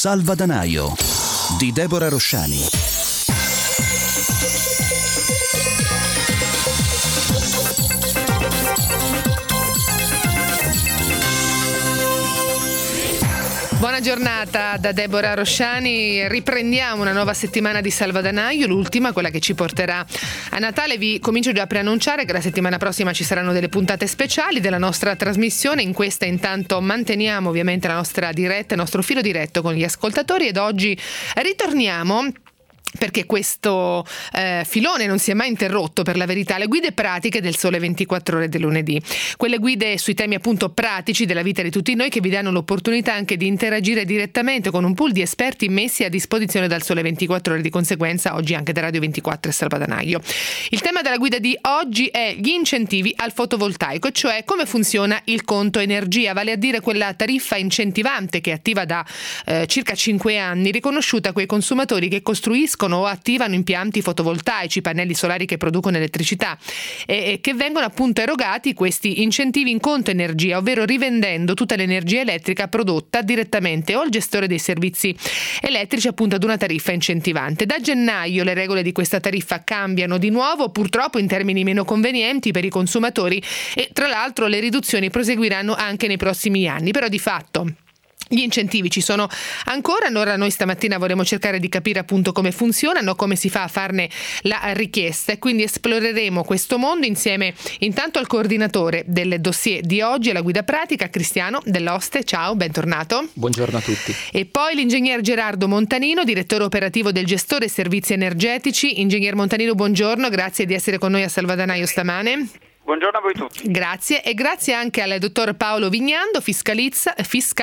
Salvadanaio di Deborah Rosciani. Buona giornata da Deborah Rosciani. Riprendiamo una nuova settimana di Salvadanaio, l'ultima, quella che ci porterà a Natale. Vi comincio già a preannunciare che la settimana prossima ci saranno delle puntate speciali della nostra trasmissione. In questa intanto manteniamo ovviamente la nostra diretta, il nostro filo diretto con gli ascoltatori, ed oggi ritorniamo, perché questo filone non si è mai interrotto, per la verità, le guide pratiche del Sole 24 Ore del lunedì. Quelle guide sui temi appunto pratici della vita di tutti noi, che vi danno l'opportunità anche di interagire direttamente con un pool di esperti messi a disposizione dal Sole 24 Ore, di conseguenza oggi anche da Radio 24 e Salvadanaio. Il tema della guida di oggi è gli incentivi al fotovoltaico, cioè come funziona il conto energia, vale a dire quella tariffa incentivante che è attiva da circa 5 anni, riconosciuta a quei consumatori che costruiscono o attivano impianti fotovoltaici, pannelli solari che producono elettricità, e che vengono appunto erogati questi incentivi in conto energia, ovvero rivendendo tutta l'energia elettrica prodotta direttamente o al gestore dei servizi elettrici appunto ad una tariffa incentivante. Da gennaio le regole di questa tariffa cambiano di nuovo, purtroppo in termini meno convenienti per i consumatori, e tra l'altro le riduzioni proseguiranno anche nei prossimi anni, però di fatto gli incentivi ci sono ancora. Allora noi stamattina vorremmo cercare di capire appunto come funzionano, come si fa a farne la richiesta, e quindi esploreremo questo mondo insieme intanto al coordinatore del dossier di oggi e la guida pratica, Cristiano Dell'Oste. Ciao, bentornato. Buongiorno a tutti. E poi l'ingegner Gerardo Montanino, direttore operativo del gestore servizi energetici. Ingegner Montanino, buongiorno, grazie di essere con noi a Salvadanaio stamane. Buongiorno a voi tutti. Grazie, e grazie anche al dottor Paolo Vignando, fiscalista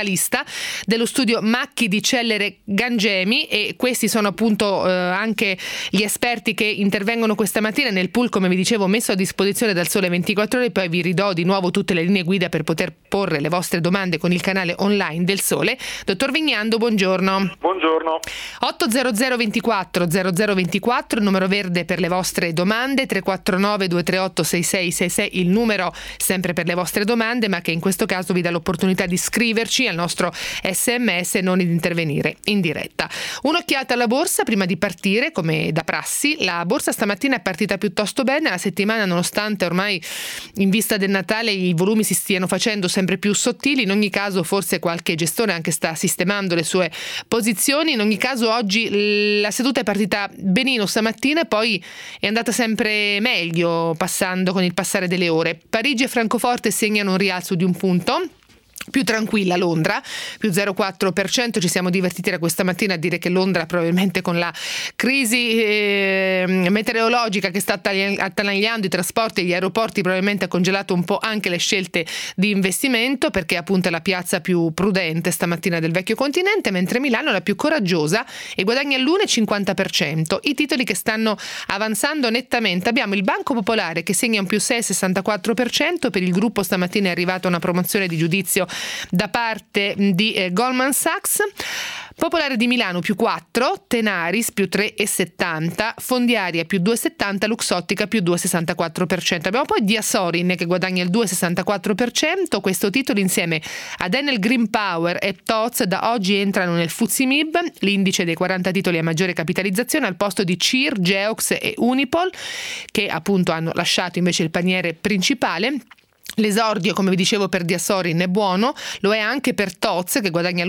dello studio Macchi di Cellere Gangemi, e questi sono appunto anche gli esperti che intervengono questa mattina nel pool, come vi dicevo, messo a disposizione dal Sole 24 Ore. Poi vi ridò di nuovo tutte le linee guida per poter porre le vostre domande con il canale online del Sole. Dottor Vignando, buongiorno. Buongiorno. 800 24 0024, il numero verde per le vostre domande, 349 238 6666 il numero sempre per le vostre domande, ma che in questo caso vi dà l'opportunità di scriverci al nostro SMS e non di intervenire in diretta. Un'occhiata alla borsa prima di partire, come da prassi. La borsa stamattina è partita piuttosto bene la settimana, nonostante ormai in vista del Natale i volumi si stiano facendo sempre più sottili. In ogni caso forse qualche gestore anche sta sistemando le sue posizioni. In ogni caso oggi la seduta è partita benino stamattina e poi è andata sempre meglio, passando con il passare delle ore. Parigi e Francoforte segnano un rialzo di 1 punto. Più tranquilla Londra, più 0,4%. Ci siamo divertiti da questa mattina a dire che Londra, probabilmente con la crisi meteorologica che sta attanagliando i trasporti e gli aeroporti, probabilmente ha congelato un po' anche le scelte di investimento, perché appunto è la piazza più prudente stamattina del vecchio continente, mentre Milano è la più coraggiosa e guadagna l'1,50%. I titoli che stanno avanzando nettamente: abbiamo il Banco Popolare che segna un più 6,64%, per il gruppo stamattina è arrivata una promozione di giudizio da parte di Goldman Sachs. Popolare di Milano più 4, Tenaris più 3,70, Fondiaria più 2,70, Luxottica più 2,64%. Abbiamo poi Diasorin che guadagna il 2,64%. Questo titolo insieme ad Enel Green Power e TOZ da oggi entrano nel FTSE MIB, l'indice dei 40 titoli a maggiore capitalizzazione, al posto di CIR, Geox e Unipol, che appunto hanno lasciato invece il paniere principale. L'esordio, come vi dicevo, per Diasorin è buono, lo è anche per TOZ che guadagna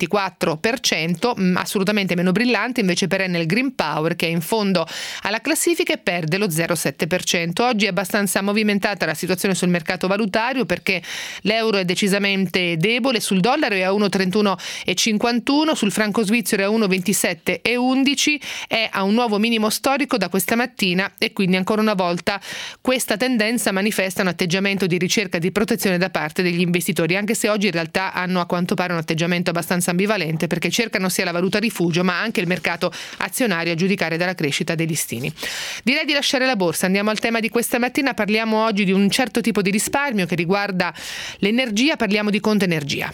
l'1,24%, assolutamente meno brillante invece per Enel Green Power, che è in fondo alla classifica e perde lo 0,7%. Oggi è abbastanza movimentata la situazione sul mercato valutario, perché l'euro è decisamente debole, sul dollaro è a 1,31,51, sul franco svizzero è a 1,27,11, è a un nuovo minimo storico da questa mattina, e quindi ancora una volta questa tendenza manifesta un atteggiamento di ricerca di protezione da parte degli investitori, anche se oggi in realtà hanno a quanto pare un atteggiamento abbastanza ambivalente, perché cercano sia la valuta rifugio ma anche il mercato azionario a giudicare dalla crescita dei listini. Direi di lasciare la borsa, andiamo al tema di questa mattina. Parliamo oggi di un certo tipo di risparmio che riguarda l'energia, parliamo di conto energia.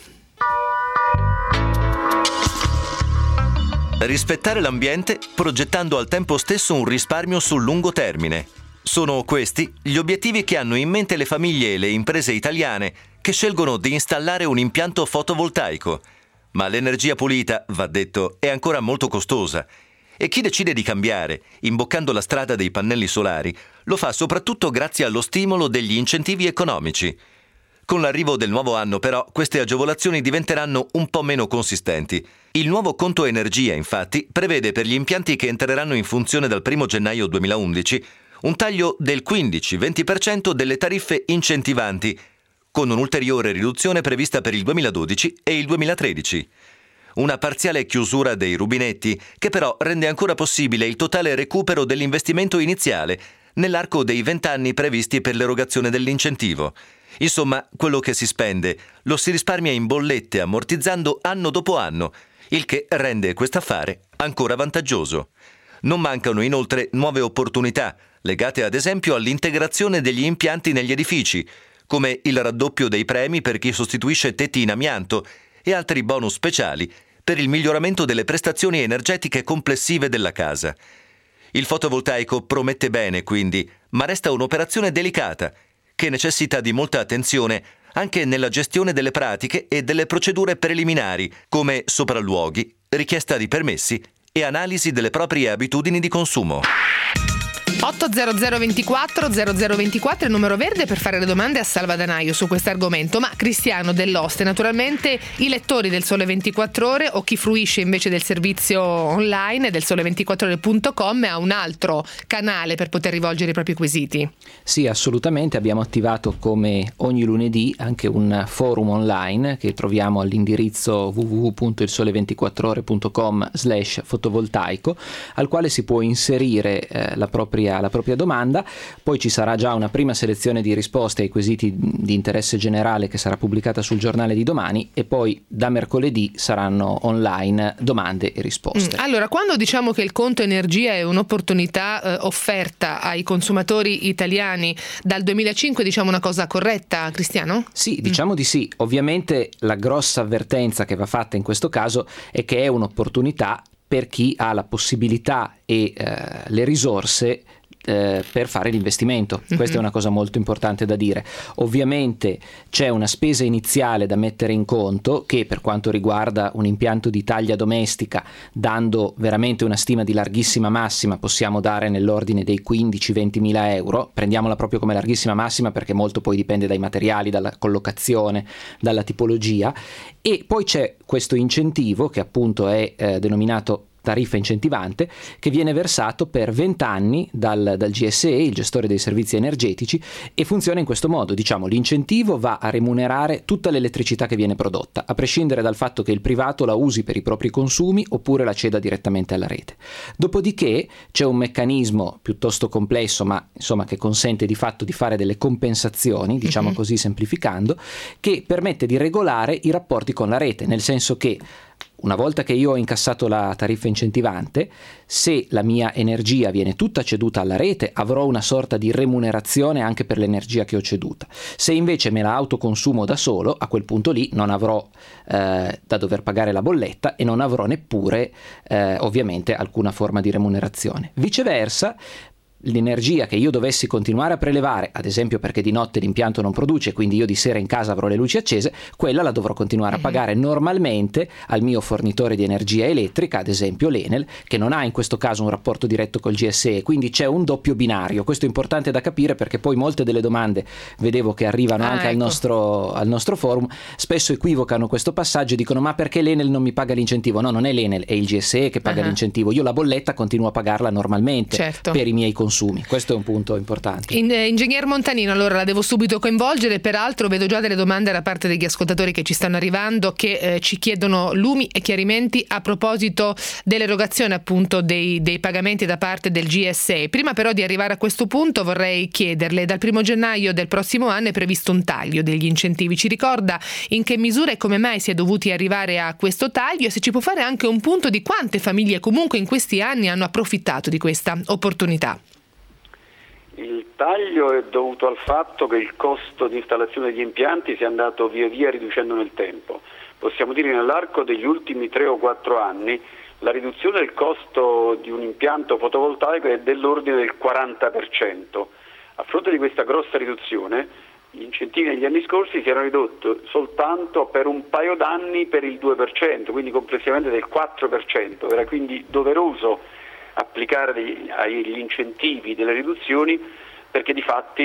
Rispettare l'ambiente progettando al tempo stesso un risparmio sul lungo termine. Sono questi gli obiettivi che hanno in mente le famiglie e le imprese italiane che scelgono di installare un impianto fotovoltaico. Ma l'energia pulita, va detto, è ancora molto costosa. E chi decide di cambiare, imboccando la strada dei pannelli solari, lo fa soprattutto grazie allo stimolo degli incentivi economici. Con l'arrivo del nuovo anno, però, queste agevolazioni diventeranno un po' meno consistenti. Il nuovo conto energia, infatti, prevede per gli impianti che entreranno in funzione dal 1 gennaio 2011 un taglio del 15-20% delle tariffe incentivanti, con un'ulteriore riduzione prevista per il 2012 e il 2013. Una parziale chiusura dei rubinetti, che però rende ancora possibile il totale recupero dell'investimento iniziale nell'arco dei 20 anni previsti per l'erogazione dell'incentivo. Insomma, quello che si spende lo si risparmia in bollette ammortizzando anno dopo anno, il che rende quest'affare ancora vantaggioso. Non mancano inoltre nuove opportunità, legate ad esempio all'integrazione degli impianti negli edifici, come il raddoppio dei premi per chi sostituisce tetti in amianto e altri bonus speciali per il miglioramento delle prestazioni energetiche complessive della casa. Il fotovoltaico promette bene, quindi, ma resta un'operazione delicata, che necessita di molta attenzione anche nella gestione delle pratiche e delle procedure preliminari, come sopralluoghi, richiesta di permessi e analisi delle proprie abitudini di consumo. 800 24 0024 il numero verde per fare le domande a Salva Danaio su questo argomento. Ma Cristiano dell'Oste, naturalmente i lettori del Sole 24 Ore o chi fruisce invece del servizio online del sole24ore.com ha un altro canale per poter rivolgere i propri quesiti. Sì, assolutamente, abbiamo attivato come ogni lunedì anche un forum online che troviamo all'indirizzo www.ilsole24ore.com/fotovoltaico, al quale si può inserire la propria domanda. Poi ci sarà già una prima selezione di risposte ai quesiti di interesse generale che sarà pubblicata sul giornale di domani, e poi da mercoledì saranno online domande e risposte. Allora, quando diciamo che il conto energia è un'opportunità offerta ai consumatori italiani dal 2005, diciamo una cosa corretta, Cristiano? Sì, diciamo di sì. Ovviamente la grossa avvertenza che va fatta in questo caso è che è un'opportunità per chi ha la possibilità e le risorse per fare l'investimento. Questa è una cosa molto importante da dire. Ovviamente c'è una spesa iniziale da mettere in conto che, per quanto riguarda un impianto di taglia domestica, dando veramente una stima di larghissima massima, possiamo dare nell'ordine dei 15-20 mila euro. Prendiamola proprio come larghissima massima perché molto poi dipende dai materiali, dalla collocazione, dalla tipologia. E poi c'è questo incentivo che appunto è denominato tariffa incentivante, che viene versato per 20 anni dal GSE, il gestore dei servizi energetici, e funziona in questo modo. Diciamo, l'incentivo va a remunerare tutta l'elettricità che viene prodotta, a prescindere dal fatto che il privato la usi per i propri consumi oppure la ceda direttamente alla rete. Dopodiché c'è un meccanismo piuttosto complesso, ma insomma che consente di fatto di fare delle compensazioni, diciamo così semplificando, che permette di regolare i rapporti con la rete, nel senso che una volta che io ho incassato la tariffa incentivante, se la mia energia viene tutta ceduta alla rete, avrò una sorta di remunerazione anche per l'energia che ho ceduta. Se invece me la autoconsumo da solo, a quel punto lì non avrò da dover pagare la bolletta e non avrò neppure ovviamente alcuna forma di remunerazione. Viceversa, l'energia che io dovessi continuare a prelevare, ad esempio perché di notte l'impianto non produce, quindi io di sera in casa avrò le luci accese, quella la dovrò continuare a pagare normalmente al mio fornitore di energia elettrica, ad esempio l'Enel, che non ha in questo caso un rapporto diretto col GSE, quindi c'è un doppio binario. Questo è importante da capire perché poi molte delle domande vedevo che arrivano anche al nostro forum, spesso equivocano questo passaggio e dicono: ma perché l'Enel non mi paga l'incentivo? No, non è l'Enel, è il GSE che paga l'incentivo. Io la bolletta continuo a pagarla normalmente per i miei consumi. Questo è un punto importante. Ingegner Montanino, allora la devo subito coinvolgere, peraltro vedo già delle domande da parte degli ascoltatori che ci stanno arrivando, che ci chiedono lumi e chiarimenti a proposito dell'erogazione appunto dei pagamenti da parte del GSE. Prima però di arrivare a questo punto vorrei chiederle: dal 1 gennaio del prossimo anno è previsto un taglio degli incentivi, ci ricorda in che misura e come mai si è dovuti arrivare a questo taglio, e se ci può fare anche un punto di quante famiglie comunque in questi anni hanno approfittato di questa opportunità. Il taglio è dovuto al fatto che il costo di installazione degli impianti si è andato via via riducendo nel tempo. Possiamo dire che nell'arco degli ultimi 3 o 4 anni la riduzione del costo di un impianto fotovoltaico è dell'ordine del 40%. A fronte di questa grossa riduzione, gli incentivi negli anni scorsi si erano ridotti soltanto per un paio d'anni per il 2%, quindi complessivamente del 4%. Era quindi doveroso applicare agli incentivi delle riduzioni, perché di fatti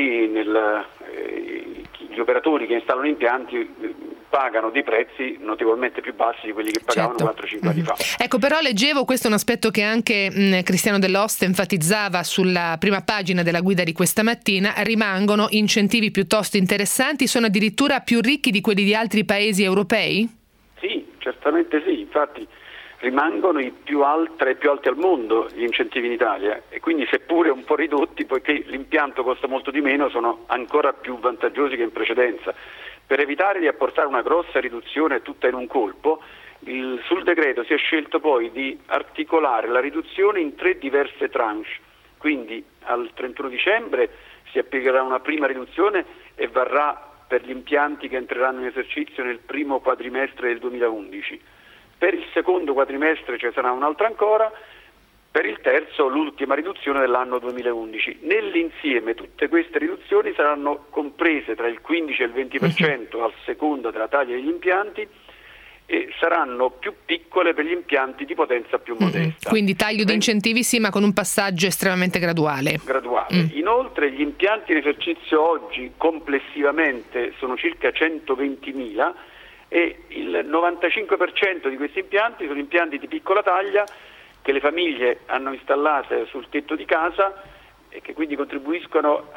gli operatori che installano impianti pagano dei prezzi notevolmente più bassi di quelli che pagavano 4-5 anni fa. Ecco, però leggevo, questo è un aspetto che anche Cristiano Dell'Oste enfatizzava sulla prima pagina della guida di questa mattina: rimangono incentivi piuttosto interessanti, sono addirittura più ricchi di quelli di altri paesi europei? Sì, certamente sì, infatti rimangono i più alti al mondo gli incentivi in Italia, e quindi seppure un po' ridotti, poiché l'impianto costa molto di meno, sono ancora più vantaggiosi che in precedenza. Per evitare di apportare una grossa riduzione tutta in un colpo, sul decreto si è scelto poi di articolare la riduzione in 3 diverse tranche, quindi al 31 dicembre si applicherà una prima riduzione e varrà per gli impianti che entreranno in esercizio nel primo quadrimestre del 2011. Per il secondo quadrimestre ci sarà un'altra ancora, per il terzo l'ultima riduzione dell'anno 2011. Nell'insieme tutte queste riduzioni saranno comprese tra il 15 e il 20% a seconda della taglia degli impianti, e saranno più piccole per gli impianti di potenza più modesta. Quindi taglio di incentivi sì, ma con un passaggio estremamente graduale. Inoltre gli impianti in esercizio oggi complessivamente sono circa 120.000, e il 95% di questi impianti sono impianti di piccola taglia che le famiglie hanno installate sul tetto di casa, e che quindi contribuiscono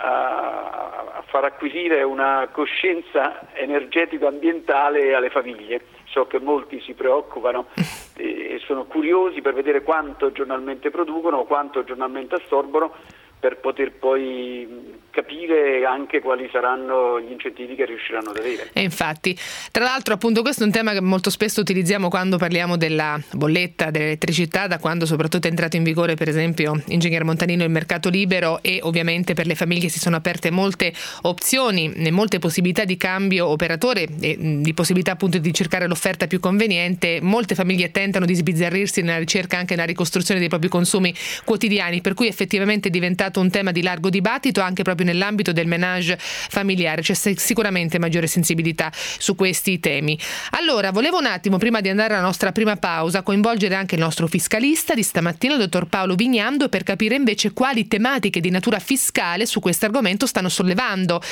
a far acquisire una coscienza energetico-ambientale alle famiglie. So che molti si preoccupano e sono curiosi per vedere quanto giornalmente producono o quanto giornalmente assorbono, per poter poi capire anche quali saranno gli incentivi che riusciranno ad avere. E infatti, tra l'altro, appunto, questo è un tema che molto spesso utilizziamo quando parliamo della bolletta dell'elettricità, da quando soprattutto è entrato in vigore, per esempio, Ingegner Montanino, il mercato libero, e ovviamente per le famiglie si sono aperte molte opzioni, molte possibilità di cambio operatore e di possibilità appunto di cercare l'offerta più conveniente. Molte famiglie tentano di sbizzarrirsi nella ricerca anche nella ricostruzione dei propri consumi quotidiani, per cui effettivamente è diventato un tema di largo dibattito anche proprio nell'ambito del ménage familiare. C'è sicuramente maggiore sensibilità su questi temi. Allora, volevo un attimo, prima di andare alla nostra prima pausa, coinvolgere anche il nostro fiscalista di stamattina, il dottor Paolo Vignando, per capire invece quali tematiche di natura fiscale su questo argomento stanno sollevando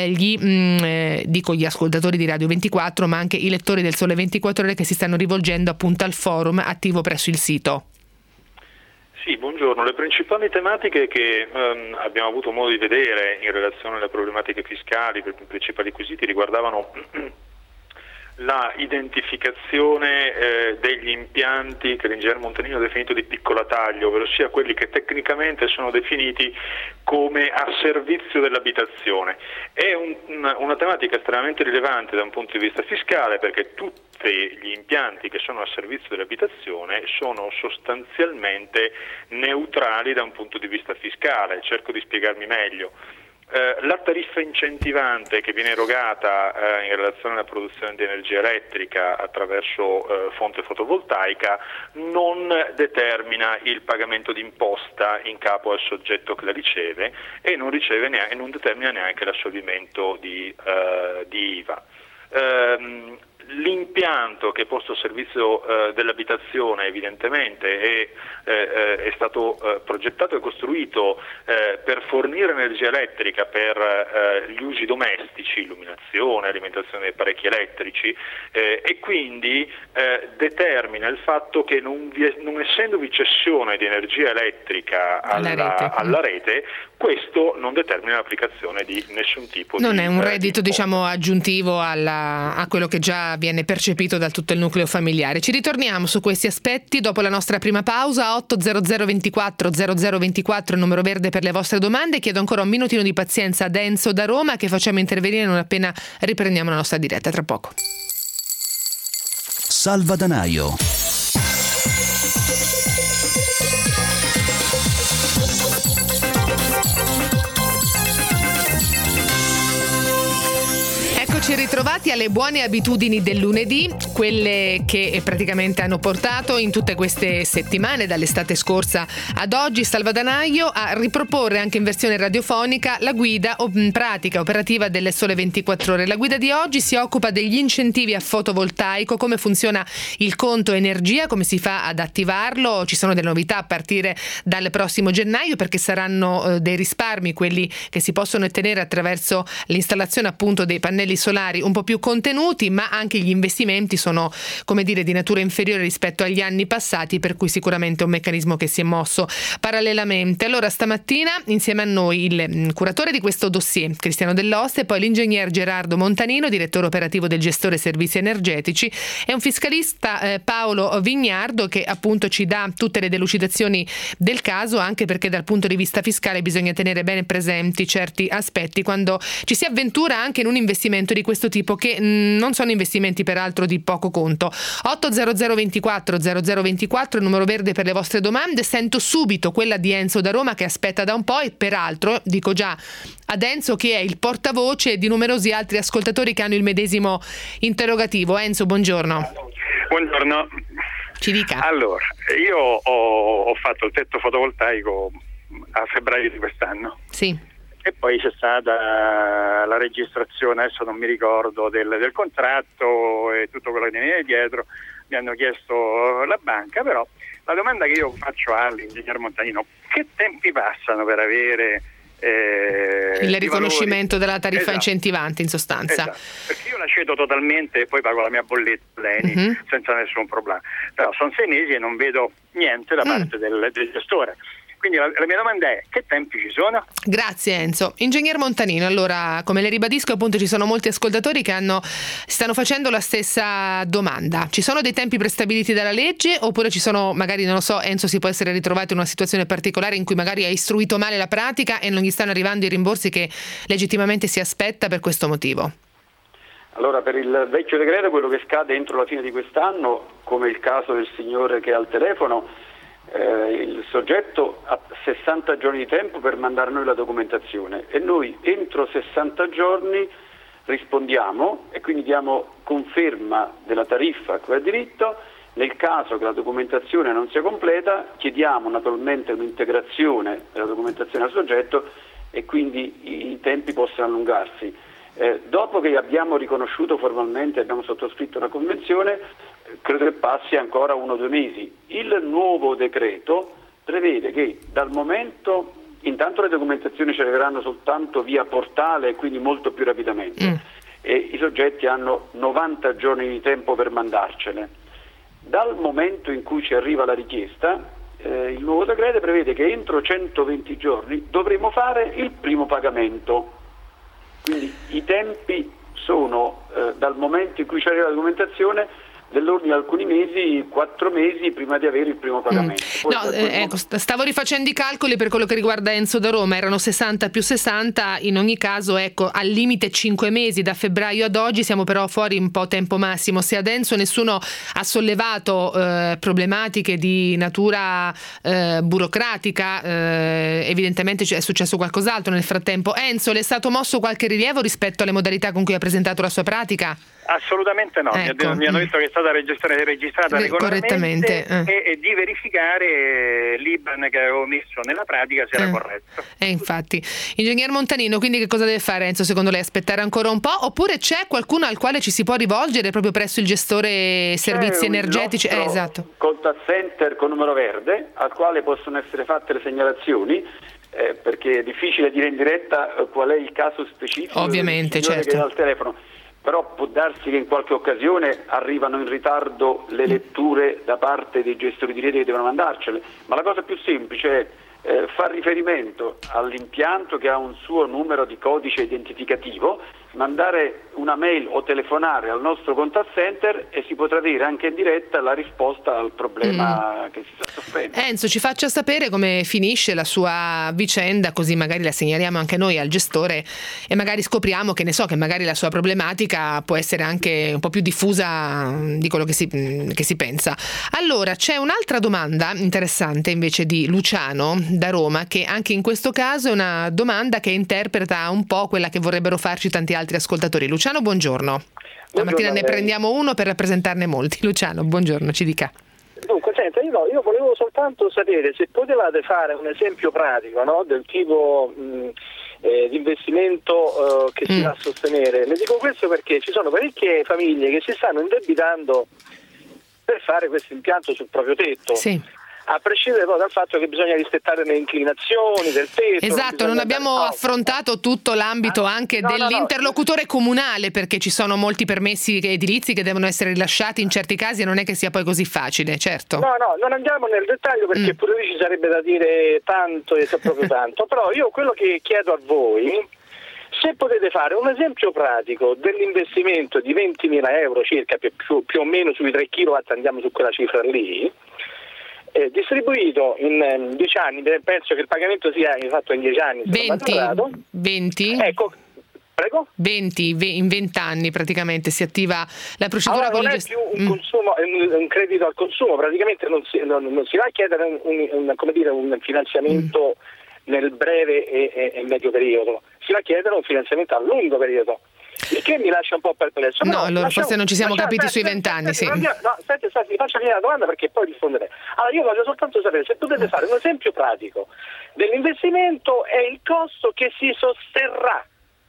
gli ascoltatori di Radio 24, ma anche i lettori del Sole 24 Ore, che si stanno rivolgendo appunto al forum attivo presso il sito. Sì, buongiorno. Le principali tematiche che abbiamo avuto modo di vedere in relazione alle problematiche fiscali, i principali quesiti riguardavano la identificazione degli impianti che l'ingegner Montanino ha definito di piccola taglia, ovvero sia quelli che tecnicamente sono definiti come a servizio dell'abitazione. È una tematica estremamente rilevante da un punto di vista fiscale, perché tutti gli impianti che sono a servizio dell'abitazione sono sostanzialmente neutrali da un punto di vista fiscale. Cerco di spiegarmi meglio. La tariffa incentivante che viene erogata in relazione alla produzione di energia elettrica attraverso fonte fotovoltaica non determina il pagamento di imposta in capo al soggetto che la riceve, e non determina neanche l'assolvimento di IVA. L'impianto che è posto a servizio dell'abitazione evidentemente è stato progettato e costruito per fornire energia elettrica per gli usi domestici, illuminazione, alimentazione dei apparecchi elettrici, e quindi determina il fatto che non essendovi cessione di energia elettrica alla rete, questo non determina l'applicazione di nessun tipo non è un reddito aggiuntivo a quello che già viene percepito da tutto il nucleo familiare. Ci ritorniamo su questi aspetti dopo la nostra prima pausa. 800 24 0024 il numero verde per le vostre domande. Chiedo ancora un minutino di pazienza ad Enzo da Roma, che facciamo intervenire non appena riprendiamo la nostra diretta. Tra poco. Salvadanaio. Eccoci ritrovati alle buone abitudini del lunedì, quelle che praticamente hanno portato in tutte queste settimane, dall'estate scorsa ad oggi, Salvadanaio a riproporre anche in versione radiofonica la guida pratica operativa delle Sole 24 Ore. La guida di oggi si occupa degli incentivi a fotovoltaico, come funziona il conto energia, come si fa ad attivarlo. Ci sono delle novità a partire dal prossimo gennaio, perché saranno dei risparmi quelli che si possono ottenere attraverso l'installazione appunto dei pannelli solari un po' più contenuti, ma anche gli investimenti sono, come dire, di natura inferiore rispetto agli anni passati, per cui sicuramente è un meccanismo che si è mosso parallelamente. Allora stamattina insieme a noi il curatore di questo dossier, Cristiano Dell'Oste, poi l'ingegner Gerardo Montanino, direttore operativo del gestore servizi energetici, e un fiscalista Paolo Vignardo, che appunto ci dà tutte le delucidazioni del caso, anche perché dal punto di vista fiscale bisogna tenere bene presenti certi aspetti quando ci si avventura anche in un investimento di questo tipo, che non sono investimenti peraltro di poco conto. 80024 0024, il numero verde per le vostre domande. Sento subito quella di Enzo da Roma, che aspetta da un po', e peraltro dico già ad Enzo che è il portavoce di numerosi altri ascoltatori che hanno il medesimo interrogativo. Enzo, buongiorno. Buongiorno. Ci dica. Allora, io ho fatto il tetto fotovoltaico a febbraio di quest'anno. Sì. E poi c'è stata la registrazione, adesso non mi ricordo, del contratto e tutto quello che viene dietro. Mi hanno chiesto la banca, però la domanda che io faccio all'ingegner Montanino: che tempi passano per avere il riconoscimento della tariffa incentivante, in sostanza? Esatto. Perché io la cedo totalmente e poi pago la mia bolletta l'ENI senza nessun problema, però sono 6 mesi e non vedo niente da parte del gestore. Quindi la mia domanda è: che tempi ci sono? Grazie Enzo. Ingegner Montanino, allora, come le ribadisco, appunto ci sono molti ascoltatori che stanno facendo la stessa domanda. Ci sono dei tempi prestabiliti dalla legge, oppure ci sono, magari, non lo so, Enzo si può essere ritrovato in una situazione particolare in cui magari ha istruito male la pratica e non gli stanno arrivando i rimborsi che legittimamente si aspetta per questo motivo? Allora, per il vecchio decreto, quello che scade entro la fine di quest'anno, come il caso del signore che ha al telefono, il soggetto ha 60 giorni di tempo per mandare noi la documentazione, e noi entro 60 giorni rispondiamo e quindi diamo conferma della tariffa a cui ha diritto. Nel caso che la documentazione non sia completa, chiediamo naturalmente un'integrazione della documentazione al soggetto, e quindi i tempi possono allungarsi. Dopo che abbiamo riconosciuto formalmente, abbiamo sottoscritto una convenzione, credo che passi ancora 1 o 2 mesi. Il nuovo decreto prevede che dal momento, intanto le documentazioni ci arriveranno soltanto via portale e quindi molto più rapidamente, e i soggetti hanno 90 giorni di tempo per mandarcele. Dal momento in cui ci arriva la richiesta, il nuovo decreto prevede che entro 120 giorni dovremo fare il primo pagamento. Quindi i tempi sono dal momento in cui ci arriva la documentazione dell'ordine di alcuni mesi, 4 mesi prima di avere il primo pagamento. Ecco, stavo rifacendo i calcoli per quello che riguarda Enzo da Roma, erano 60 più 60, in ogni caso ecco, al limite 5 mesi da febbraio ad oggi, siamo però fuori un po' tempo massimo. Se ad Enzo nessuno ha sollevato problematiche di natura burocratica, evidentemente è successo qualcos'altro nel frattempo. Enzo, le è stato mosso qualche rilievo rispetto alle modalità con cui ha presentato la sua pratica? Assolutamente no, ecco. Mi hanno detto che è stata registrata regolarmente e di verificare l'IBAN che avevo messo nella pratica se era corretto. Infatti. Ingegner Montanino, quindi che cosa deve fare Enzo secondo lei? Aspettare ancora un po', oppure c'è qualcuno al quale ci si può rivolgere proprio presso il gestore servizi energetici? Esatto. Contact center con numero verde al quale possono essere fatte le segnalazioni, perché è difficile dire in diretta qual è il caso specifico. Ovviamente, certo. Che è al telefono. Però può darsi che in qualche occasione arrivano in ritardo le letture da parte dei gestori di rete che devono mandarcele, ma la cosa più semplice è far riferimento all'impianto che ha un suo numero di codice identificativo, mandare una mail o telefonare al nostro contact center e si potrà dire anche in diretta la risposta al problema che si sta soffrendo. Enzo, ci faccia sapere come finisce la sua vicenda, così magari la segnaliamo anche noi al gestore e magari scopriamo che magari la sua problematica può essere anche un po' più diffusa di quello che si pensa. Allora, c'è un'altra domanda interessante invece di Luciano da Roma, che anche in questo caso è una domanda che interpreta un po' quella che vorrebbero farci tanti altri ascoltatori. Luciano, buongiorno. Stamattina ne prendiamo uno per rappresentarne molti. Luciano, buongiorno, ci dica. Dunque, senta, io volevo soltanto sapere se potevate fare un esempio pratico, no, del tipo di investimento che si va a sostenere. Le dico questo perché ci sono parecchie famiglie che si stanno indebitando per fare questo impianto sul proprio tetto. Sì. A prescindere poi dal fatto che bisogna rispettare le inclinazioni del tetto. Esatto, non abbiamo affrontato tutto l'ambito anche dell'interlocutore comunale, perché ci sono molti permessi edilizi che devono essere rilasciati in certi casi e non è che sia poi così facile, certo. No, non andiamo nel dettaglio perché pure lì ci sarebbe da dire tanto e proprio tanto, però io quello che chiedo a voi, se potete fare un esempio pratico dell'investimento di 20.000 euro circa, più o meno sui 3 kW, andiamo su quella cifra lì, distribuito in 10 anni, penso che il pagamento sia fatto in 10 anni. 20? Ecco, prego? 20, in 20 anni praticamente si attiva la procedura. Allora, non è più un consumo, un credito al consumo, praticamente non si va a chiedere un finanziamento nel breve e medio periodo, si va a chiedere un finanziamento a lungo periodo. Il che mi lascia un po' perplesso. No, allora forse non ci siamo capiti sui 20 anni. Sì. Mi faccia finire la domanda perché poi risponderei. Allora, io voglio soltanto sapere se potete fare un esempio pratico dell'investimento e il costo che si sosterrà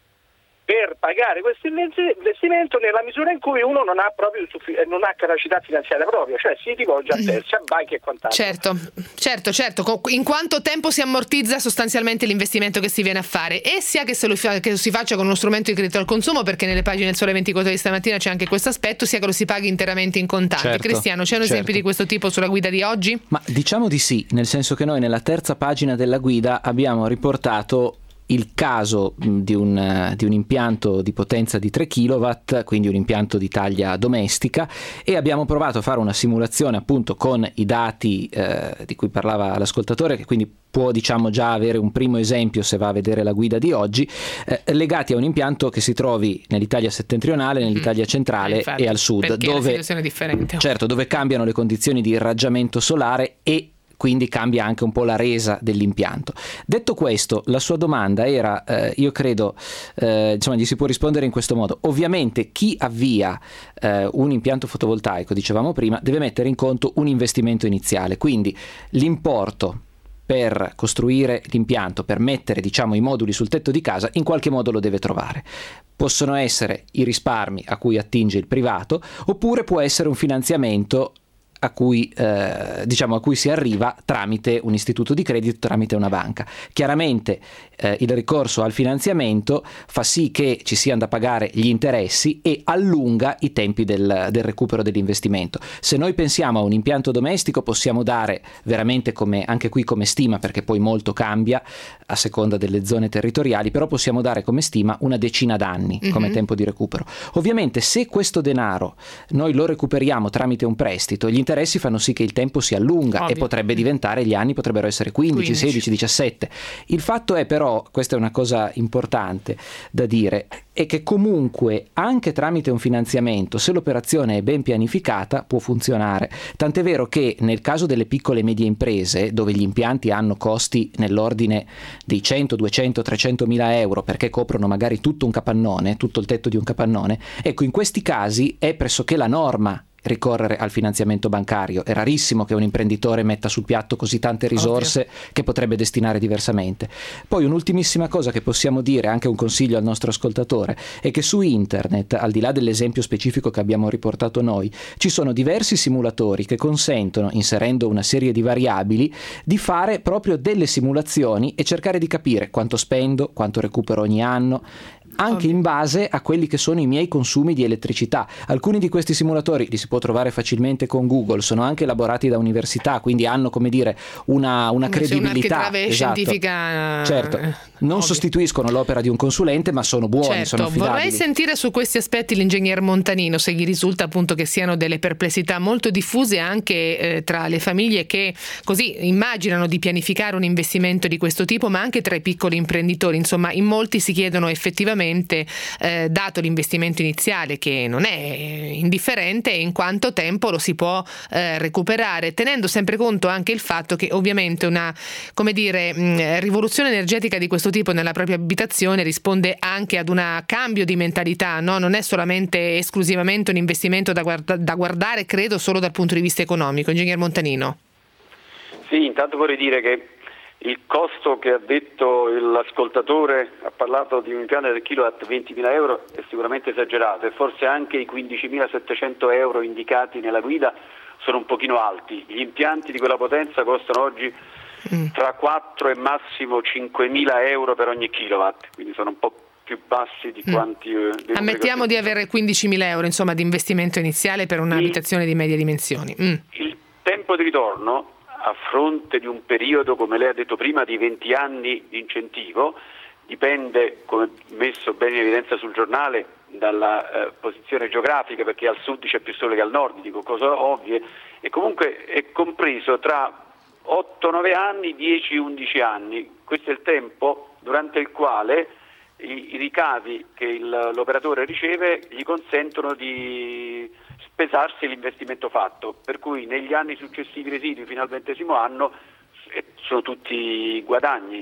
per pagare questo investimento nella misura in cui uno non ha capacità finanziaria propria, cioè si rivolge a terzi, a banche e quant'altro. Certo. In quanto tempo si ammortizza sostanzialmente l'investimento che si viene a fare, e sia che che si faccia con uno strumento di credito al consumo, perché nelle pagine del Sole 24 di stamattina c'è anche questo aspetto, sia che lo si paghi interamente in contanti. Certo, Cristiano, c'è un esempio di questo tipo sulla guida di oggi? Ma diciamo di sì, nel senso che noi nella terza pagina della guida abbiamo riportato il caso di un impianto di potenza di 3 kW, quindi un impianto di taglia domestica, e abbiamo provato a fare una simulazione appunto con i dati di cui parlava l'ascoltatore, che quindi può già avere un primo esempio se va a vedere la guida di oggi, legati a un impianto che si trovi nell'Italia settentrionale, nell'Italia centrale e al sud, dove la situazione è differente. Certo, dove cambiano le condizioni di irraggiamento solare e quindi cambia anche un po' la resa dell'impianto. Detto questo, la sua domanda era, io credo, gli si può rispondere in questo modo. Ovviamente chi avvia un impianto fotovoltaico, dicevamo prima, deve mettere in conto un investimento iniziale, quindi l'importo per costruire l'impianto, per mettere i moduli sul tetto di casa, in qualche modo lo deve trovare. Possono essere i risparmi a cui attinge il privato, oppure può essere un finanziamento a cui si arriva tramite un istituto di credito, tramite una banca. Chiaramente il ricorso al finanziamento fa sì che ci siano da pagare gli interessi e allunga i tempi del recupero dell'investimento. Se noi pensiamo a un impianto domestico, possiamo dare veramente anche qui come stima, perché poi molto cambia a seconda delle zone territoriali, però possiamo dare come stima una decina d'anni come tempo di recupero. Ovviamente se questo denaro noi lo recuperiamo tramite un prestito, gli interessi fanno sì che il tempo si allunga. Ovvio. E potrebbe diventare, gli anni potrebbero essere 15, 16, 17. Il fatto è però, questa è una cosa importante da dire, è che comunque anche tramite un finanziamento, se l'operazione è ben pianificata, può funzionare. Tant'è vero che nel caso delle piccole e medie imprese, dove gli impianti hanno costi nell'ordine dei 100, 200, 300 mila euro, perché coprono magari tutto un capannone, tutto il tetto di un capannone, ecco, in questi casi è pressoché la norma ricorrere al finanziamento bancario. È rarissimo che un imprenditore metta sul piatto così tante risorse che potrebbe destinare diversamente. Poi un'ultimissima cosa che possiamo dire, anche un consiglio al nostro ascoltatore, è che su internet, al di là dell'esempio specifico che abbiamo riportato noi, ci sono diversi simulatori che consentono, inserendo una serie di variabili, di fare proprio delle simulazioni e cercare di capire quanto spendo, quanto recupero ogni anno. anche in base a quelli che sono i miei consumi di elettricità. Alcuni di questi simulatori li si può trovare facilmente con Google, sono anche elaborati da università, quindi hanno, come dire, una credibilità. Esatto. Scientifica. Certo, non sostituiscono l'opera di un consulente, ma sono buoni, certo, sono affidabili. Vorrei sentire su questi aspetti l'ingegner Montanino, se gli risulta appunto che siano delle perplessità molto diffuse anche tra le famiglie che così immaginano di pianificare un investimento di questo tipo, ma anche tra i piccoli imprenditori. Insomma, in molti si chiedono effettivamente, dato l'investimento iniziale che non è indifferente, in quanto tempo lo si può recuperare, tenendo sempre conto anche il fatto che ovviamente una, come dire, rivoluzione energetica di questo tipo nella propria abitazione risponde anche ad un cambio di mentalità, no? Non è solamente esclusivamente un investimento da guardare, credo, solo dal punto di vista economico. Ingegner Montanino. Sì, intanto vorrei dire che il costo che ha detto l'ascoltatore, ha parlato di un impianto del kilowatt 20.000 euro, è sicuramente esagerato, e forse anche i 15.700 euro indicati nella guida sono un pochino alti. Gli impianti di quella potenza costano oggi tra 4 e massimo 5.000 euro per ogni kilowatt, quindi sono un po' più bassi di quanti... Ammettiamo di avere 15.000 euro, insomma, di investimento iniziale per un'abitazione di medie dimensioni. Il tempo di ritorno, a fronte di un periodo, come lei ha detto prima, di 20 anni di incentivo, dipende, come messo bene in evidenza sul giornale, dalla posizione geografica, perché al sud c'è più sole che al nord, dico cose ovvie, e comunque è compreso tra 8-9 anni, 10-11 anni. Questo è il tempo durante il quale i ricavi che l'operatore riceve gli consentono di spesarsi l'investimento fatto, per cui negli anni successivi residui fino al 20° anno sono tutti guadagni.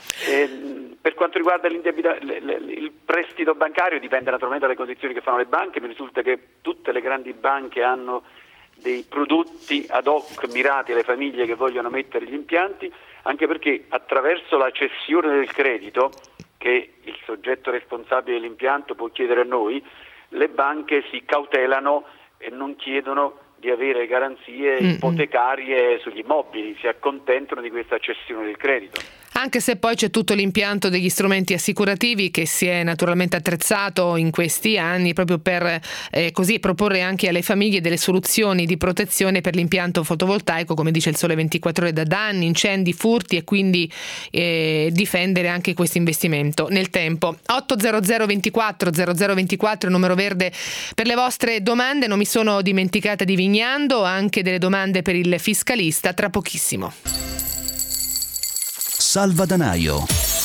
Per quanto riguarda il prestito bancario, dipende naturalmente dalle condizioni che fanno le banche. Mi risulta che tutte le grandi banche hanno dei prodotti ad hoc mirati alle famiglie che vogliono mettere gli impianti, anche perché attraverso la cessione del credito che il soggetto responsabile dell'impianto può chiedere a noi, le banche si cautelano e non chiedono di avere garanzie ipotecarie sugli immobili, si accontentano di questa cessione del credito. Anche se poi c'è tutto l'impianto degli strumenti assicurativi che si è naturalmente attrezzato in questi anni proprio per così proporre anche alle famiglie delle soluzioni di protezione per l'impianto fotovoltaico, come dice il Sole 24 Ore, da danni, incendi, furti, e quindi difendere anche questo investimento nel tempo. 800 24 0024, numero verde per le vostre domande. Non mi sono dimenticata di Vignando, anche delle domande per il fiscalista tra pochissimo. Salvadanaio.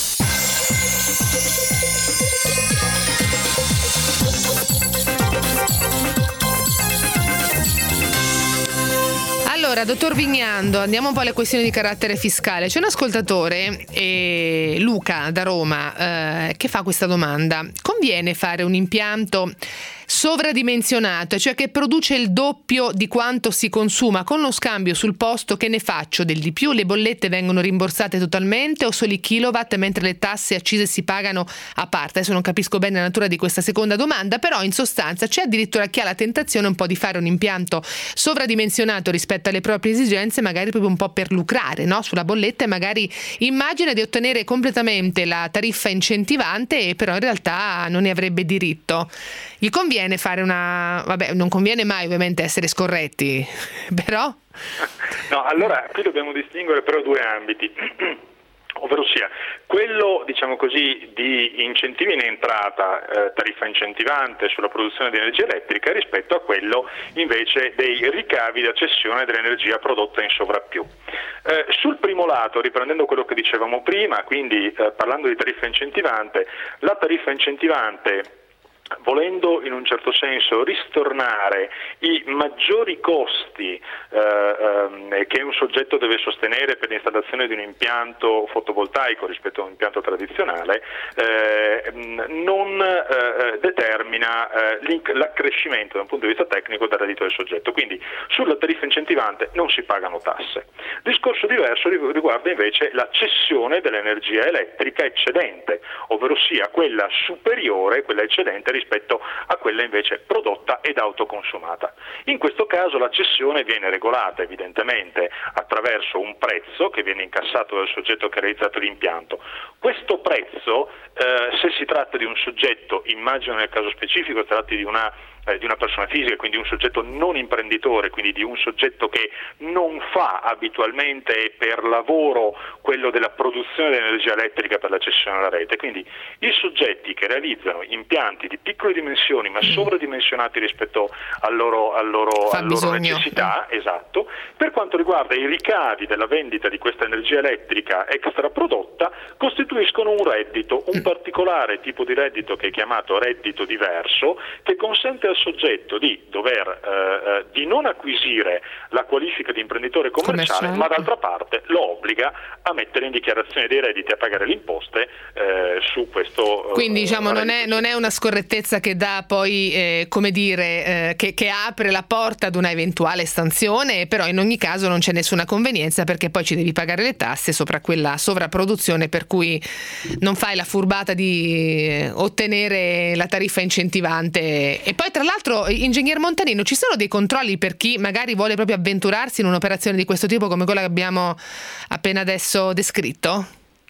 Allora, dottor Vignando, andiamo un po' alle questioni di carattere fiscale. C'è un ascoltatore, Luca da Roma, che fa questa domanda. Conviene fare un impianto sovradimensionato, cioè che produce il doppio di quanto si consuma, con lo scambio sul posto che ne faccio del di più? Le bollette vengono rimborsate totalmente o solo i kilowatt, mentre le tasse e accise si pagano a parte? Adesso non capisco bene la natura di questa seconda domanda, però in sostanza c'è addirittura chi ha la tentazione un po' di fare un impianto sovradimensionato rispetto alle proprie esigenze, magari proprio un po' per lucrare, no? Sulla bolletta, e magari immagina di ottenere completamente la tariffa incentivante, e però in realtà non ne avrebbe diritto. Gli conviene fare non conviene mai ovviamente essere scorretti, però... No, allora qui dobbiamo distinguere però due ambiti, ovvero sia quello, diciamo così, di incentivi in entrata, tariffa incentivante sulla produzione di energia elettrica, rispetto a quello invece dei ricavi da cessione dell'energia prodotta in sovrappiù. Sul primo lato, riprendendo quello che dicevamo prima, quindi parlando di tariffa incentivante, la tariffa incentivante, volendo in un certo senso ristornare i maggiori costi che un soggetto deve sostenere per l'installazione di un impianto fotovoltaico rispetto a un impianto tradizionale, non determina l'accrescimento da un punto di vista tecnico del reddito del soggetto. Quindi sulla tariffa incentivante non si pagano tasse. Discorso diverso riguarda invece la cessione dell'energia elettrica eccedente, ovvero sia quella superiore, quella eccedente rispetto a quella invece prodotta ed autoconsumata. In questo caso la cessione viene regolata evidentemente attraverso un prezzo che viene incassato dal soggetto che ha realizzato l'impianto. Questo prezzo, se si tratta di un soggetto, immagino nel caso specifico si tratti di una persona fisica, quindi un soggetto non imprenditore, quindi di un soggetto che non fa abitualmente per lavoro quello della produzione di energia elettrica per la cessione alla rete. Quindi i soggetti che realizzano impianti di piccole dimensioni ma sovradimensionati rispetto alle loro necessità, esatto, per quanto riguarda i ricavi della vendita di questa energia elettrica extraprodotta, costituiscono un reddito, un particolare tipo di reddito che è chiamato reddito diverso, che consente al soggetto di non acquisire la qualifica di imprenditore commerciale, ma d'altra parte lo obbliga a mettere in dichiarazione dei redditi e a pagare le imposte su questo. Quindi diciamo non è una scorrettezza che dà poi che apre la porta ad una eventuale sanzione, però in ogni caso non c'è nessuna convenienza, perché poi ci devi pagare le tasse sopra quella sovrapproduzione, per cui non fai la furbata di ottenere la tariffa incentivante. E poi tra l'altro, ingegner Montanino, ci sono dei controlli per chi magari vuole proprio avventurarsi in un'operazione di questo tipo come quella che abbiamo appena adesso descritto?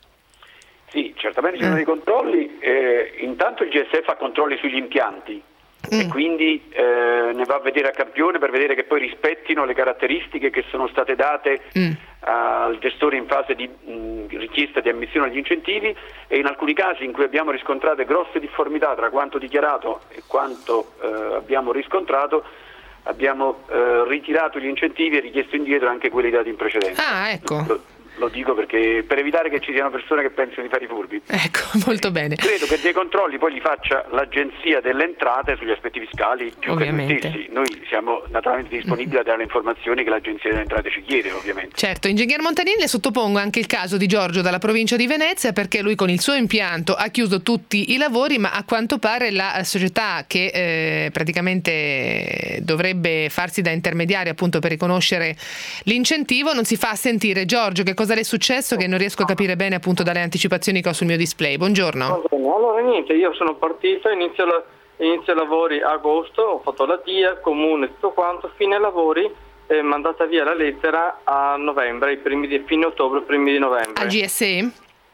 Sì, certamente ci sono dei controlli. Intanto il GSE fa controlli sugli impianti e quindi ne va a vedere a campione per vedere che poi rispettino le caratteristiche che sono state date al gestore in fase di richiesta di ammissione agli incentivi, e in alcuni casi in cui abbiamo riscontrato grosse difformità tra quanto dichiarato e quanto abbiamo riscontrato, abbiamo ritirato gli incentivi e richiesto indietro anche quelli dati in precedenza. Ah, ecco. Lo dico perché per evitare che ci siano persone che pensano di fare i furbi. Ecco, molto bene. Credo che dei controlli poi li faccia l'Agenzia delle Entrate sugli aspetti fiscali più ovviamente. che tutti. Noi siamo naturalmente disponibili a dare le informazioni che l'Agenzia delle Entrate ci chiede, ovviamente. Certo, ingegner Montanini, le sottopongo anche il caso di Giorgio dalla provincia di Venezia, perché lui con il suo impianto ha chiuso tutti i lavori, ma a quanto pare la società che praticamente dovrebbe farsi da intermediaria appunto per riconoscere l'incentivo non si fa sentire. Giorgio, che cosa le è successo che non riesco a capire bene appunto dalle anticipazioni che ho sul mio display? Buongiorno. Allora niente, io sono partito, inizio lavori a agosto, ho fatto la DIA, comune, tutto quanto, fine lavori, mandata via la lettera a novembre, fine ottobre, primi di novembre. Al GSE?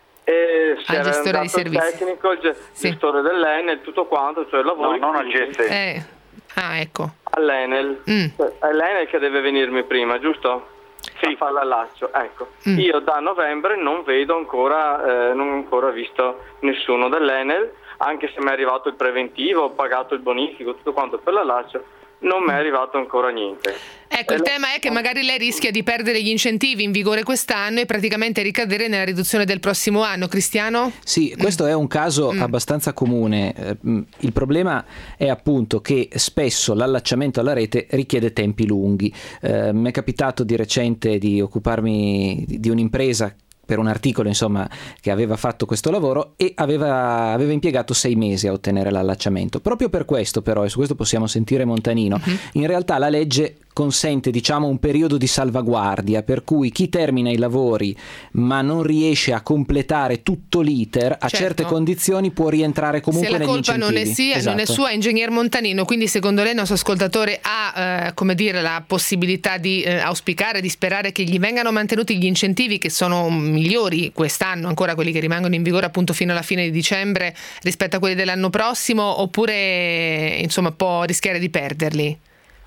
Al gestore dei servizi. Il tecnico, il gestore dell'Enel, tutto quanto, cioè lavori. No, non al GSE. Ecco. All'Enel. È l'Enel che deve venirmi prima, giusto? Sì, fa l'allaccio, ecco. Io da novembre non vedo ancora, non ho ancora visto nessuno dell'Enel, anche se mi è arrivato il preventivo, ho pagato il bonifico, tutto quanto per l'allaccio, non mi è arrivato ancora niente. Ecco, il tema è che magari lei rischia di perdere gli incentivi in vigore quest'anno e praticamente ricadere nella riduzione del prossimo anno. Cristiano? Sì, questo è un caso abbastanza comune. Il problema è appunto che spesso l'allacciamento alla rete richiede tempi lunghi. Mi è capitato di recente di occuparmi di un'impresa per un articolo, insomma, che aveva fatto questo lavoro e aveva impiegato 6 mesi a ottenere l'allacciamento. Proprio per questo però, e su questo possiamo sentire Montanino, in realtà la legge consente, diciamo, un periodo di salvaguardia per cui chi termina i lavori ma non riesce a completare tutto l'iter a certe condizioni può rientrare comunque negli incentivi. Se la colpa non è sua, ingegner Montanino, quindi secondo lei il nostro ascoltatore ha la possibilità di auspicare, di sperare che gli vengano mantenuti gli incentivi che sono migliori quest'anno, ancora quelli che rimangono in vigore appunto fino alla fine di dicembre rispetto a quelli dell'anno prossimo, oppure insomma può rischiare di perderli?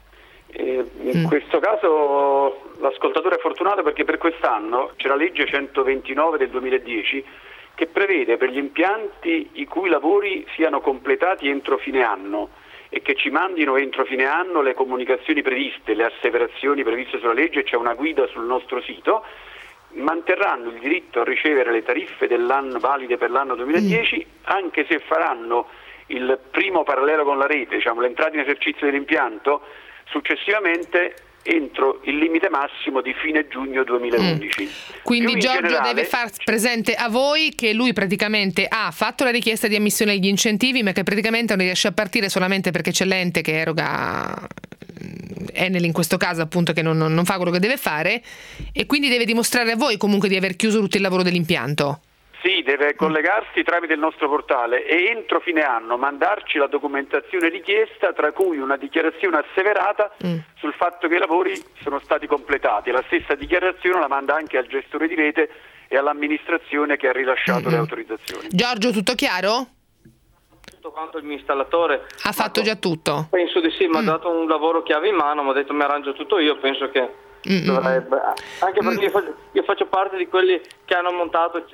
In questo caso l'ascoltatore è fortunato perché per quest'anno c'è la legge 129 del 2010 che prevede per gli impianti i cui lavori siano completati entro fine anno e che ci mandino entro fine anno le comunicazioni previste, le asseverazioni previste sulla legge, c'è una guida sul nostro sito, manterranno il diritto a ricevere le tariffe dell'anno valide per l'anno 2010 anche se faranno il primo parallelo con la rete, diciamo l'entrata in esercizio dell'impianto successivamente entro il limite massimo di fine giugno 2011. Quindi Giorgio deve far presente a voi che lui praticamente ha fatto la richiesta di ammissione agli incentivi, ma che praticamente non riesce a partire solamente perché c'è l'ente che eroga Enel in questo caso appunto che non fa quello che deve fare, e quindi deve dimostrare a voi comunque di aver chiuso tutto il lavoro dell'impianto. Sì, deve collegarsi tramite il nostro portale e entro fine anno mandarci la documentazione richiesta, tra cui una dichiarazione asseverata sul fatto che i lavori sono stati completati. La stessa dichiarazione la manda anche al gestore di rete e all'amministrazione che ha rilasciato le autorizzazioni. Giorgio, tutto chiaro? Tutto quanto il mio installatore ha fatto già tutto? Penso di sì, mi ha dato un lavoro chiave in mano, mi ha detto mi arrangio tutto io, penso che dovrebbe, anche perché io faccio parte di quelli che hanno montato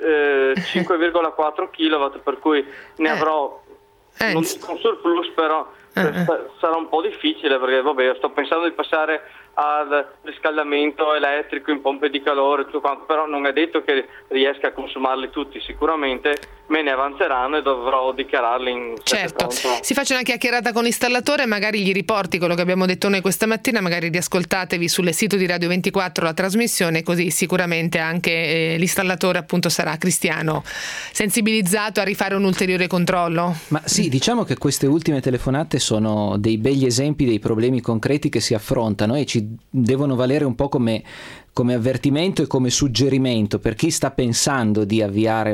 5,4 kW, per cui ne avrò non dico un surplus, però sarà un po' difficile, perché vabbè, sto pensando di passare al riscaldamento elettrico in pompe di calore, tutto quanto, però non è detto che riesca a consumarli tutti, sicuramente me ne avanzeranno e dovrò dichiararli in certo. Si faccia una chiacchierata con l'installatore, magari gli riporti quello che abbiamo detto noi questa mattina, magari riascoltatevi sul sito di Radio 24 la trasmissione, così sicuramente anche l'installatore appunto sarà, Cristiano, sensibilizzato a rifare un ulteriore controllo. Ma sì, diciamo che queste ultime telefonate sono dei begli esempi dei problemi concreti che si affrontano e ci devono valere un po' come avvertimento e come suggerimento per chi sta pensando di avviare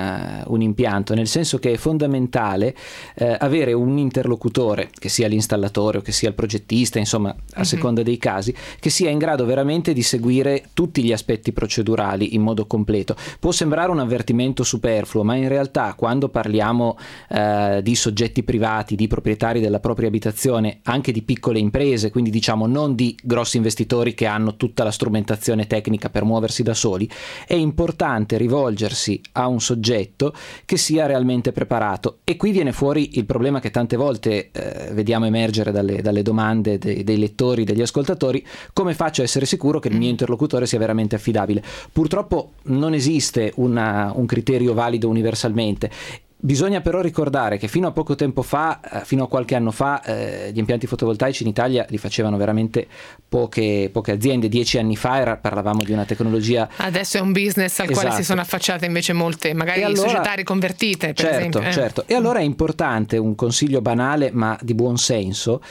un impianto, nel senso che è fondamentale avere un interlocutore, che sia l'installatore o che sia il progettista, insomma a seconda dei casi, che sia in grado veramente di seguire tutti gli aspetti procedurali in modo completo. Può sembrare un avvertimento superfluo, ma in realtà quando parliamo di soggetti privati, di proprietari della propria abitazione, anche di piccole imprese, quindi diciamo non di grossi investitori che hanno tutta la strumentazione tecnica per muoversi da soli, è importante rivolgersi a un soggetto che sia realmente preparato. E qui viene fuori il problema che tante volte vediamo emergere dalle domande dei lettori, degli ascoltatori: come faccio a essere sicuro che il mio interlocutore sia veramente affidabile? Purtroppo non esiste un criterio valido universalmente. Bisogna però ricordare che fino a poco tempo fa, fino a qualche anno fa, gli impianti fotovoltaici in Italia li facevano veramente poche aziende. 10 anni fa parlavamo di una tecnologia. Adesso è un business al quale si sono affacciate invece molte, magari allora, società riconvertite, per esempio. Certo. E allora è importante, un consiglio banale ma di buon senso,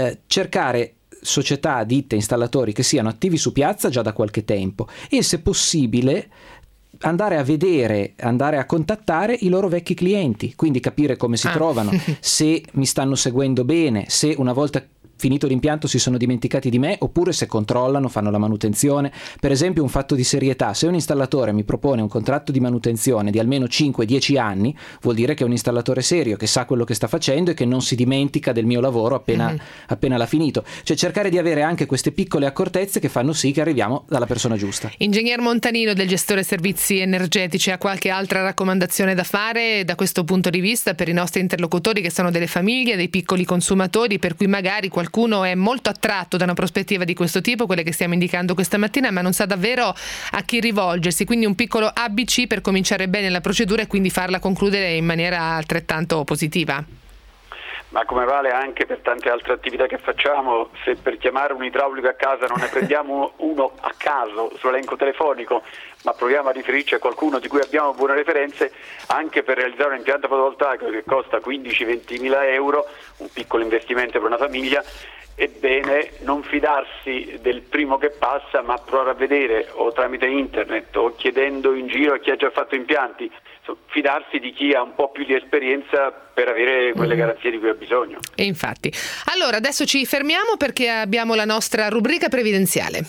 cercare società, ditte, installatori che siano attivi su piazza già da qualche tempo e, se possibile, andare a vedere, andare a contattare i loro vecchi clienti, quindi capire come si trovano, se mi stanno seguendo bene, se una volta finito l'impianto si sono dimenticati di me, oppure se controllano, fanno la manutenzione. Per esempio, un fatto di serietà: se un installatore mi propone un contratto di manutenzione di almeno 5-10 anni, vuol dire che è un installatore serio, che sa quello che sta facendo e che non si dimentica del mio lavoro appena l'ha finito. Cioè cercare di avere anche queste piccole accortezze che fanno sì che arriviamo dalla persona giusta. Ingegner Montanino, del gestore servizi energetici, ha qualche altra raccomandazione da fare da questo punto di vista per i nostri interlocutori, che sono delle famiglie, dei piccoli consumatori, per cui magari qualcuno è molto attratto da una prospettiva di questo tipo, quelle che stiamo indicando questa mattina, ma non sa davvero a chi rivolgersi? Quindi un piccolo ABC per cominciare bene la procedura e quindi farla concludere in maniera altrettanto positiva. Ma come vale anche per tante altre attività che facciamo, se per chiamare un idraulico a casa non ne prendiamo uno a caso sull'elenco telefonico, ma proviamo a riferirci a qualcuno di cui abbiamo buone referenze, anche per realizzare un impianto fotovoltaico che costa 15-20 mila euro, un piccolo investimento per una famiglia, ebbene non fidarsi del primo che passa, ma provare a vedere, o tramite internet o chiedendo in giro a chi ha già fatto impianti, fidarsi di chi ha un po' più di esperienza per avere quelle garanzie di cui ha bisogno. E infatti. Allora adesso ci fermiamo perché abbiamo la nostra rubrica previdenziale.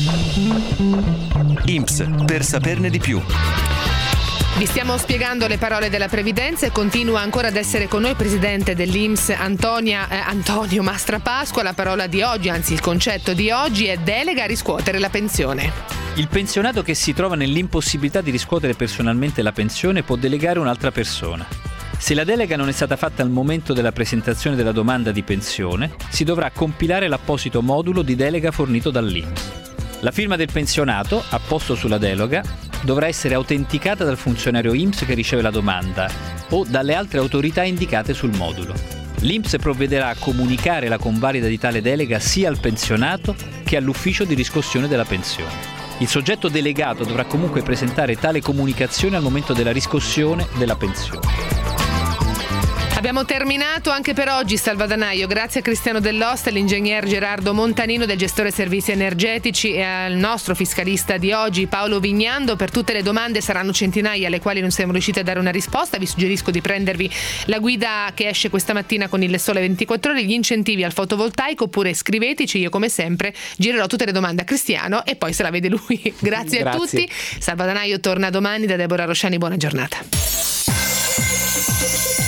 INPS, per saperne di più. Vi stiamo spiegando le parole della previdenza e continua ancora ad essere con noi il presidente dell'INPS Antonio Mastrapasqua. La parola di oggi, anzi il concetto di oggi, è delega a riscuotere la pensione. Il pensionato che si trova nell'impossibilità di riscuotere personalmente la pensione può delegare un'altra persona. Se la delega non è stata fatta al momento della presentazione della domanda di pensione, si dovrà compilare l'apposito modulo di delega fornito dall'INPS. La firma del pensionato, apposto sulla delega, dovrà essere autenticata dal funzionario INPS che riceve la domanda o dalle altre autorità indicate sul modulo. L'INPS provvederà a comunicare la convalida di tale delega sia al pensionato che all'ufficio di riscossione della pensione. Il soggetto delegato dovrà comunque presentare tale comunicazione al momento della riscossione della pensione. Abbiamo terminato anche per oggi Salvadanaio. Grazie a Cristiano Dell'Oste, all'ingegner Gerardo Montanino del gestore servizi energetici e al nostro fiscalista di oggi Paolo Vignando. Per tutte le domande, saranno centinaia alle quali non siamo riusciti a dare una risposta, vi suggerisco di prendervi la guida che esce questa mattina con il Sole 24 Ore, gli incentivi al fotovoltaico, oppure scriveteci, io come sempre girerò tutte le domande a Cristiano e poi se la vede lui. Grazie a tutti. Salvadanaio torna domani. Da Deborah Rosciani, buona giornata.